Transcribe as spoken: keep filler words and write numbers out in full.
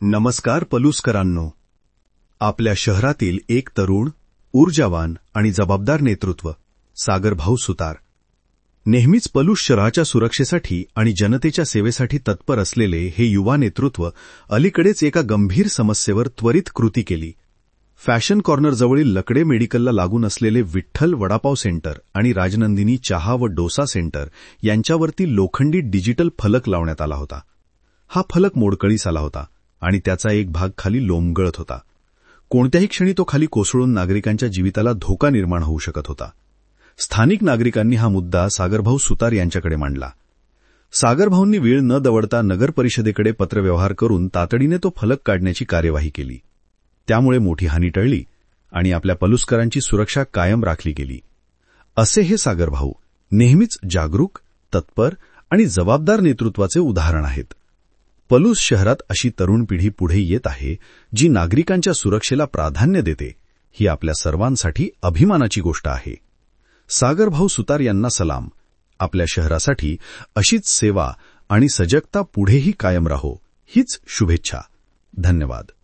नमस्कार पलुसकरांनो. आपल्या शहरातील एक तरुण, ऊर्जावान आणि जबाबदार नेतृत्व सागरभाऊ सुतार. नेहमीच पलूस शहराच्या सुरक्षेसाठी आणि जनतेच्या सेवेसाठी तत्पर असलेले हे युवा नेतृत्व अलीकडेच एका गंभीर समस्येवर त्वरित कृती केली. फॅशन कॉर्नरजवळील लकडे मेडिकलला लागून असलेले विठ्ठल वडापाव सेंटर आणि राजनंदिनी चहा व डोसा सेंटर यांच्यावरती लोखंडी डिजिटल फलक लावण्यात आला होता. हा फलक मोडकळीस आला होता आणि त्याचा एक भाग खाली लोंबगळत होता. कोणत्याही क्षणी तो खाली कोसळून नागरिकांच्या जीविताला धोका निर्माण होऊ शकत होता. स्थानिक नागरिकांनी हा मुद्दा सागरभाऊ सुतार यांच्याकडे मांडला. सागरभाऊंनी वेळ न दवडता नगर परिषदेकडे पत्रव्यवहार करून तातडीने तो फलक काढण्याची कार्यवाही केली. त्यामुळे मोठी हानी टळली आणि आपल्या पलुसकरांची सुरक्षा कायम राखली गेली. असे हे सागरभाऊ नेहमीच जागरूक, तत्पर आणि जबाबदार नेतृत्वाचे उदाहरण आहेत. पलूस शहरात अशी तरुण पिढी पुढे येत आहे जी नागरिकांच्या सुरक्षेला प्राधान्य देते. ही आपल्या सर्वांसाठी अभिमानाची गोष्ट आहे. सागरभाऊ सुतार यांना सलाम. आपल्या शहरासाठी अशीच सेवा आणि सजगता पुढेही कायम राहो हीच शुभेच्छा. धन्यवाद.